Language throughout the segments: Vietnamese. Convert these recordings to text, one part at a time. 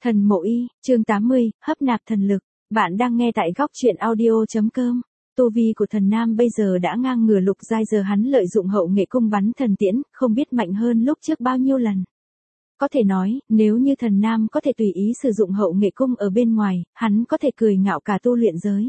Thần Mộ Y, chương 80, hấp nạp thần lực. Bạn đang nghe tại góc truyện audio.com. Tu vi của thần nam bây giờ đã ngang ngửa lục giai, giờ hắn lợi dụng hậu nghệ cung bắn thần tiễn, không biết mạnh hơn lúc trước bao nhiêu lần. Có thể nói, nếu như thần nam có thể tùy ý sử dụng hậu nghệ cung ở bên ngoài, hắn có thể cười ngạo cả tu luyện giới.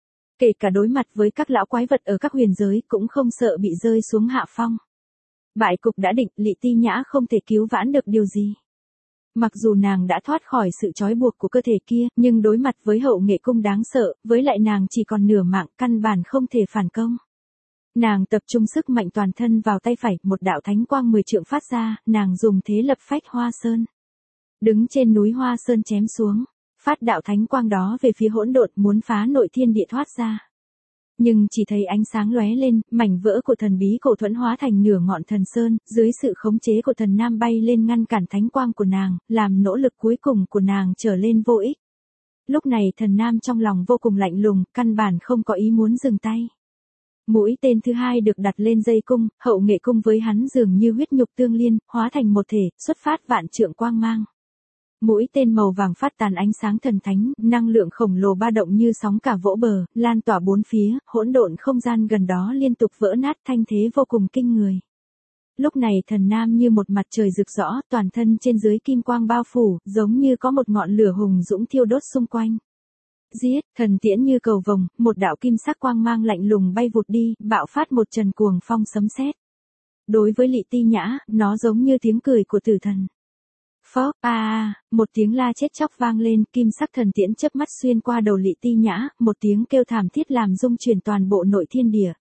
Kể cả đối mặt với các lão quái vật ở các huyền giới cũng không sợ bị rơi xuống hạ phong. Bại cục đã định, Lị Ti Nhã không thể cứu vãn được điều gì. Mặc dù nàng đã thoát khỏi sự trói buộc của cơ thể kia, nhưng đối mặt với hậu nghệ cung đáng sợ, với lại nàng chỉ còn nửa mạng, căn bản không thể phản công. Nàng tập trung sức mạnh toàn thân vào tay phải, một đạo thánh quang 10 trượng phát ra, nàng dùng thế lập phách Hoa Sơn. Đứng trên núi Hoa Sơn chém xuống, phát đạo thánh quang đó về phía hỗn độn, muốn phá nội thiên địa thoát ra. Nhưng chỉ thấy ánh sáng lóe lên, mảnh vỡ của thần bí cổ thuẫn hóa thành nửa ngọn thần sơn, dưới sự khống chế của thần nam bay lên ngăn cản thánh quang của nàng, làm nỗ lực cuối cùng của nàng trở lên vô ích. Lúc này thần nam trong lòng vô cùng lạnh lùng, căn bản không có ý muốn dừng tay. Mũi tên thứ hai được đặt lên dây cung, hậu nghệ cung với hắn dường như huyết nhục tương liên, hóa thành một thể, xuất phát vạn trượng quang mang. Mũi tên màu vàng phát tán ánh sáng thần thánh, năng lượng khổng lồ ba động như sóng cả vỗ bờ, lan tỏa bốn phía, hỗn độn không gian gần đó liên tục vỡ nát, thanh thế vô cùng kinh người. Lúc này thần nam như một mặt trời rực rõ, toàn thân trên dưới kim quang bao phủ, giống như có một ngọn lửa hùng dũng thiêu đốt xung quanh. Giết, thần tiễn như cầu vồng, một đạo kim sắc quang mang lạnh lùng bay vụt đi, bạo phát một trần cuồng phong sấm sét. Đối với Lị Ti Nhã, nó giống như tiếng cười của tử thần. Phó, một tiếng la chết chóc vang lên, kim sắc thần tiễn chớp mắt xuyên qua đầu Lị Ti Nhã, một tiếng kêu thảm thiết làm rung chuyển toàn bộ nội thiên địa.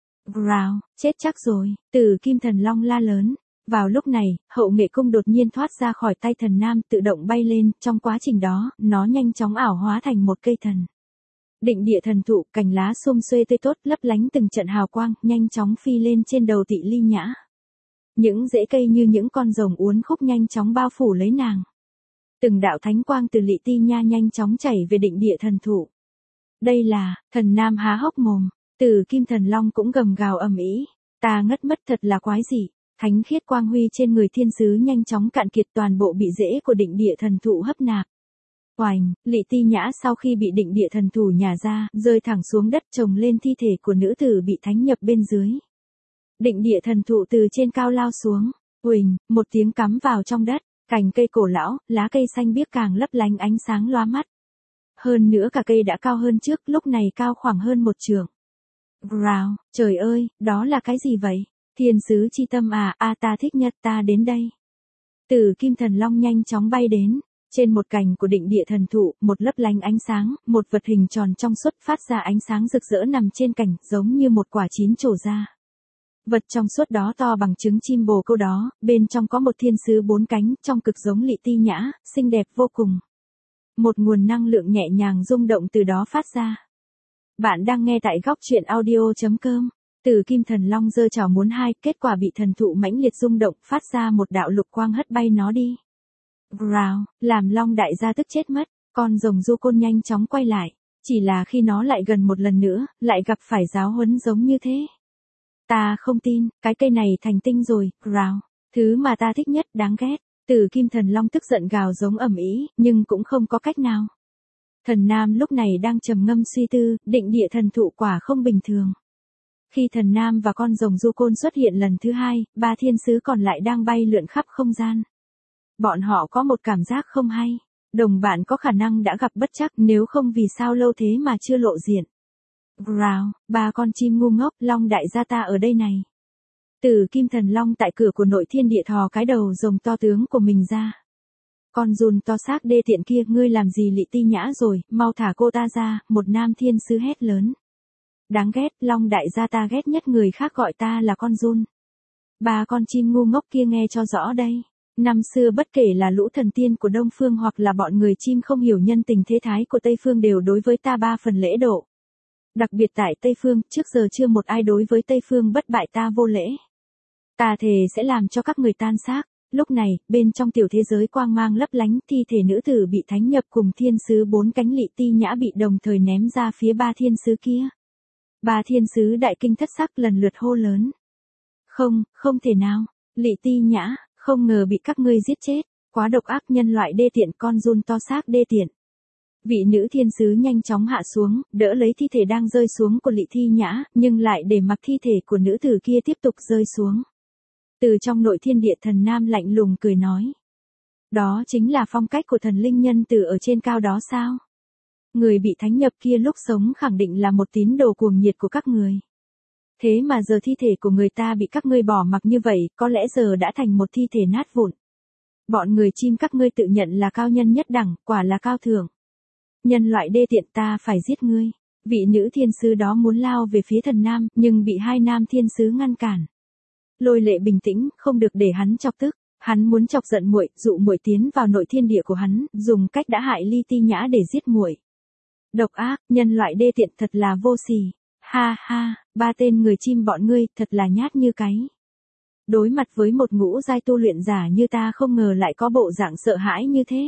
Rào, chết chắc rồi, Tử Kim Thần Long la lớn. Vào lúc này, hậu nghệ cung đột nhiên thoát ra khỏi tay thần nam, tự động bay lên, trong quá trình đó, nó nhanh chóng ảo hóa thành một cây thần. Định địa thần thụ, cành lá sum xuê tươi tốt, lấp lánh từng trận hào quang, nhanh chóng phi lên trên đầu Tị Ly Nhã. Những rễ cây như những con rồng uốn khúc nhanh chóng bao phủ lấy nàng. Từng đạo thánh quang từ Lị Ti Nha nhanh chóng chảy về định địa thần thụ. Đây là, thần nam há hốc mồm, Tử Kim Thần Long cũng gầm gào ầm ĩ, ta ngất mất, thật là quái dị. Thánh khiết quang huy trên người thiên sứ nhanh chóng cạn kiệt, toàn bộ bị rễ của định địa thần thụ hấp nạp. Oành, Lị Ti Nhã sau khi bị định địa thần thụ nhả ra, rơi thẳng xuống đất, chồng lên thi thể của nữ tử bị thánh nhập bên dưới. Định địa thần thụ từ trên cao lao xuống, huỳnh, một tiếng cắm vào trong đất, cành cây cổ lão, lá cây xanh biếc càng lấp lánh ánh sáng lóa mắt. Hơn nữa cả cây đã cao hơn trước, lúc này cao khoảng hơn 1 trượng. Rào, trời ơi, đó là cái gì vậy? Thiên sứ chi tâm ta thích nhất, ta đến đây. Tử Kim Thần Long nhanh chóng bay đến, trên một cành của định địa thần thụ, một lấp lánh ánh sáng, một vật hình tròn trong suốt phát ra ánh sáng rực rỡ nằm trên cành, giống như một quả chín trổ ra. Vật trong suốt đó to bằng trứng chim bồ câu đó, bên trong có một thiên sứ 4 cánh, trong cực giống Lị Ti Nhã, xinh đẹp vô cùng. Một nguồn năng lượng nhẹ nhàng rung động từ đó phát ra. Bạn đang nghe tại góc truyện audio.com. Tử Kim Thần Long giơ chảo muốn hai, kết quả bị thần thụ mãnh liệt rung động, phát ra một đạo lục quang hất bay nó đi. Rào, làm Long đại gia tức chết mất, con rồng du côn nhanh chóng quay lại, chỉ là khi nó lại gần một lần nữa, lại gặp phải giáo huấn giống như thế. Ta không tin, cái cây này thành tinh rồi, rào, thứ mà ta thích nhất, đáng ghét. Tử Kim Thần Long tức giận gào giống ầm ĩ, nhưng cũng không có cách nào. Thần nam lúc này đang trầm ngâm suy tư, định địa thần thụ quả không bình thường. Khi thần nam và con rồng du côn xuất hiện lần thứ hai, 3 thiên sứ còn lại đang bay lượn khắp không gian. Bọn họ có một cảm giác không hay, đồng bạn có khả năng đã gặp bất trắc, nếu không vì sao lâu thế mà chưa lộ diện. Rào, 3 con chim ngu ngốc, Long đại gia ta ở đây này. Tử Kim Thần Long tại cửa của nội thiên địa thò cái đầu rồng to tướng của mình ra. Con giun to xác đê tiện kia, ngươi làm gì Lị Ti Nhã rồi, mau thả cô ta ra, một nam thiên sứ hét lớn. Đáng ghét, Long đại gia ta ghét nhất người khác gọi ta là con giun. 3 con chim ngu ngốc kia nghe cho rõ đây. Năm xưa bất kể là lũ thần tiên của Đông Phương hoặc là bọn người chim không hiểu nhân tình thế thái của Tây Phương đều đối với ta 3 phần lễ độ. Đặc biệt tại Tây Phương, trước giờ chưa một ai đối với Tây Phương bất bại ta vô lễ. Ta thề sẽ làm cho các người tan xác. Lúc này, bên trong tiểu thế giới quang mang lấp lánh, thi thể nữ tử bị thánh nhập cùng thiên sứ 4 cánh Lị Ti Nhã bị đồng thời ném ra phía 3 thiên sứ kia. 3 thiên sứ đại kinh thất sắc lần lượt hô lớn. Không thể nào, Lị Ti Nhã, không ngờ bị các ngươi giết chết. Quá độc ác, nhân loại đê tiện, con giun to xác đê tiện. Vị nữ thiên sứ nhanh chóng hạ xuống, đỡ lấy thi thể đang rơi xuống của Lị Thi Nhã, nhưng lại để mặc thi thể của nữ tử kia tiếp tục rơi xuống. Từ trong nội thiên địa, Thần Nam lạnh lùng cười nói. Đó chính là phong cách của thần linh nhân từ ở trên cao đó sao? Người bị thánh nhập kia lúc sống khẳng định là một tín đồ cuồng nhiệt của các người. Thế mà giờ thi thể của người ta bị các ngươi bỏ mặc như vậy, có lẽ giờ đã thành một thi thể nát vụn. Bọn người chim các ngươi tự nhận là cao nhân nhất đẳng, quả là cao thượng. Nhân loại đê tiện, ta phải giết ngươi. Vị nữ thiên sứ đó muốn lao về phía Thần Nam, nhưng bị hai nam thiên sứ ngăn cản. Lôi Lệ bình tĩnh, không được để hắn chọc tức. Hắn muốn chọc giận muội, dụ muội tiến vào nội thiên địa của hắn, dùng cách đã hại Ly Ti Nhã để giết muội. Độc ác, nhân loại đê tiện, thật là vô sỉ. Ha ha, ba tên người chim bọn ngươi thật là nhát như cái. Đối mặt với một ngũ giai tu luyện giả như ta không ngờ lại có bộ dạng sợ hãi như thế.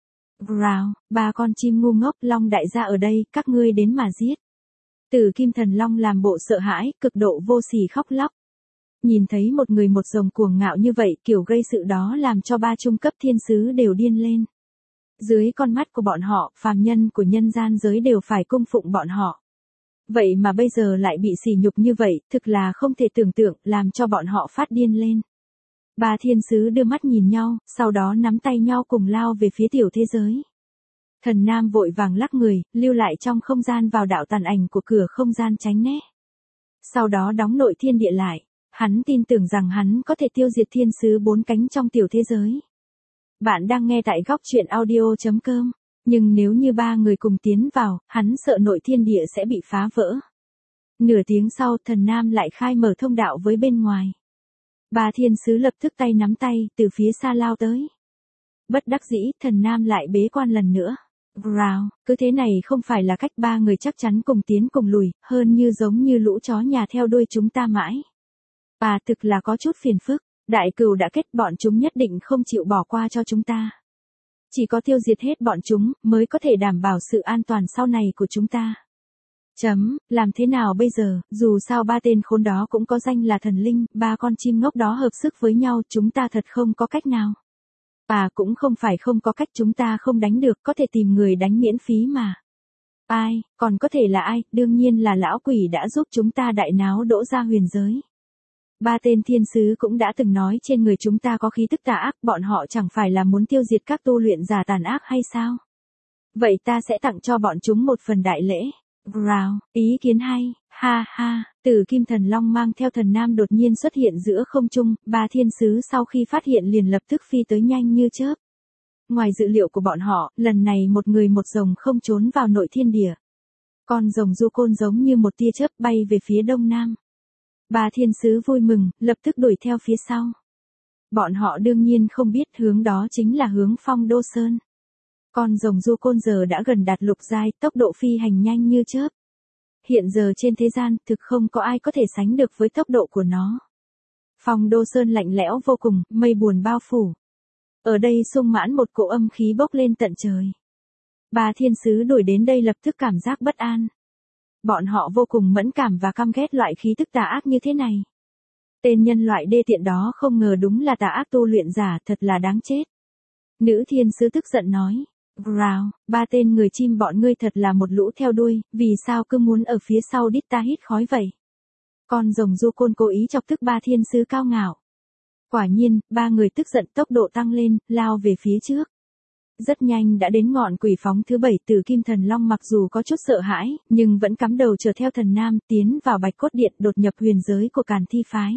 Rào, ba con chim ngu ngốc, Long đại gia ở đây, các ngươi đến mà giết. Tử Kim Thần Long làm bộ sợ hãi, cực độ vô sỉ khóc lóc. Nhìn thấy một người một rồng cuồng ngạo như vậy, kiểu gây sự đó làm cho ba trung cấp thiên sứ đều điên lên. Dưới con mắt của bọn họ, phàm nhân của nhân gian giới đều phải cung phụng bọn họ. Vậy mà bây giờ lại bị sỉ nhục như vậy, thực là không thể tưởng tượng, làm cho bọn họ phát điên lên. Ba thiên sứ đưa mắt nhìn nhau, sau đó nắm tay nhau cùng lao về phía tiểu thế giới. Thần Nam vội vàng lắc người, lưu lại trong không gian vào đạo tàn ảnh của cửa không gian tránh né. Sau đó đóng nội thiên địa lại. Hắn tin tưởng rằng hắn có thể tiêu diệt thiên sứ bốn cánh trong tiểu thế giới. Bạn đang nghe tại góc truyện audio.com. Nhưng nếu như ba người cùng tiến vào, hắn sợ nội thiên địa sẽ bị phá vỡ. Nửa tiếng sau, Thần Nam lại khai mở thông đạo với bên ngoài. Ba thiên sứ lập tức tay nắm tay, từ phía xa lao tới. Bất đắc dĩ, Thần Nam lại bế quan lần nữa. Rào, cứ thế này không phải là cách, ba người chắc chắn cùng tiến cùng lùi, hơn như giống như lũ chó nhà theo đuôi chúng ta mãi. Thực là có chút phiền phức, đại cừu đã kết, bọn chúng nhất định không chịu bỏ qua cho chúng ta. Chỉ có tiêu diệt hết bọn chúng, mới có thể đảm bảo sự an toàn sau này của chúng ta. Làm thế nào bây giờ, dù sao ba tên khốn đó cũng có danh là thần linh, ba con chim ngốc đó hợp sức với nhau, chúng ta thật không có cách nào. Cũng không phải không có cách, chúng ta không đánh được, có thể tìm người đánh miễn phí mà. Ai, còn có thể là ai, đương nhiên là lão quỷ đã giúp chúng ta đại náo đỗ ra huyền giới. Ba tên thiên sứ cũng đã từng nói trên người chúng ta có khí tức tà ác, bọn họ chẳng phải là muốn tiêu diệt các tu luyện giả tàn ác hay sao? Vậy ta sẽ tặng cho bọn chúng một phần đại lễ. Rào, ý kiến hay, ha ha, Tử Kim Thần Long mang theo Thần Nam đột nhiên xuất hiện giữa không trung, ba thiên sứ sau khi phát hiện liền lập tức phi tới nhanh như chớp. Ngoài dự liệu của bọn họ, lần này một người một rồng không trốn vào nội thiên địa. Con rồng du côn giống như một tia chớp bay về phía đông nam. Ba thiên sứ vui mừng, lập tức đuổi theo phía sau. Bọn họ đương nhiên không biết hướng đó chính là hướng Phong Đô Sơn. Con rồng du côn giờ đã gần đạt lục giai, tốc độ phi hành nhanh như chớp. Hiện giờ trên thế gian, thực không có ai có thể sánh được với tốc độ của nó. Phong Đô Sơn lạnh lẽo vô cùng, mây buồn bao phủ. Ở đây sung mãn một cỗ âm khí bốc lên tận trời. Ba thiên sứ đuổi đến đây lập tức cảm giác bất an. Bọn họ vô cùng mẫn cảm và căm ghét loại khí tức tà ác như thế này. Tên nhân loại đê tiện đó không ngờ đúng là tà ác tu luyện giả, thật là đáng chết. Nữ thiên sứ tức giận nói. Rào, ba tên người chim bọn ngươi thật là một lũ theo đuôi, vì sao cứ muốn ở phía sau đít ta hít khói vậy? Con rồng du côn cố ý chọc tức ba thiên sứ cao ngạo. Quả nhiên, ba người tức giận tốc độ tăng lên, lao về phía trước. Rất nhanh đã đến ngọn quỷ phóng thứ 7, Tử Kim Thần Long mặc dù có chút sợ hãi, nhưng vẫn cắm đầu chờ theo Thần Nam tiến vào Bạch Cốt Điện, đột nhập huyền giới của Càn Thi Phái.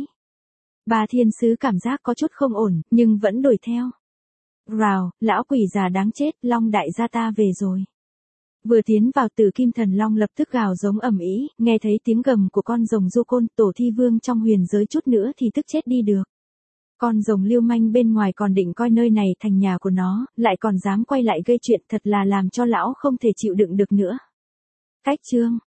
Ba thiên sứ cảm giác có chút không ổn, nhưng vẫn đuổi theo. Rào, lão quỷ già đáng chết, Long đại gia ta về rồi. Vừa tiến vào, Tử Kim Thần Long lập tức gào giống ầm ĩ, nghe thấy tiếng gầm của con rồng du côn, tổ thi vương trong huyền giới chút nữa thì tức chết đi được. Con rồng lưu manh bên ngoài còn định coi nơi này thành nhà của nó, lại còn dám quay lại gây chuyện, thật là làm cho lão không thể chịu đựng được nữa. Cách chương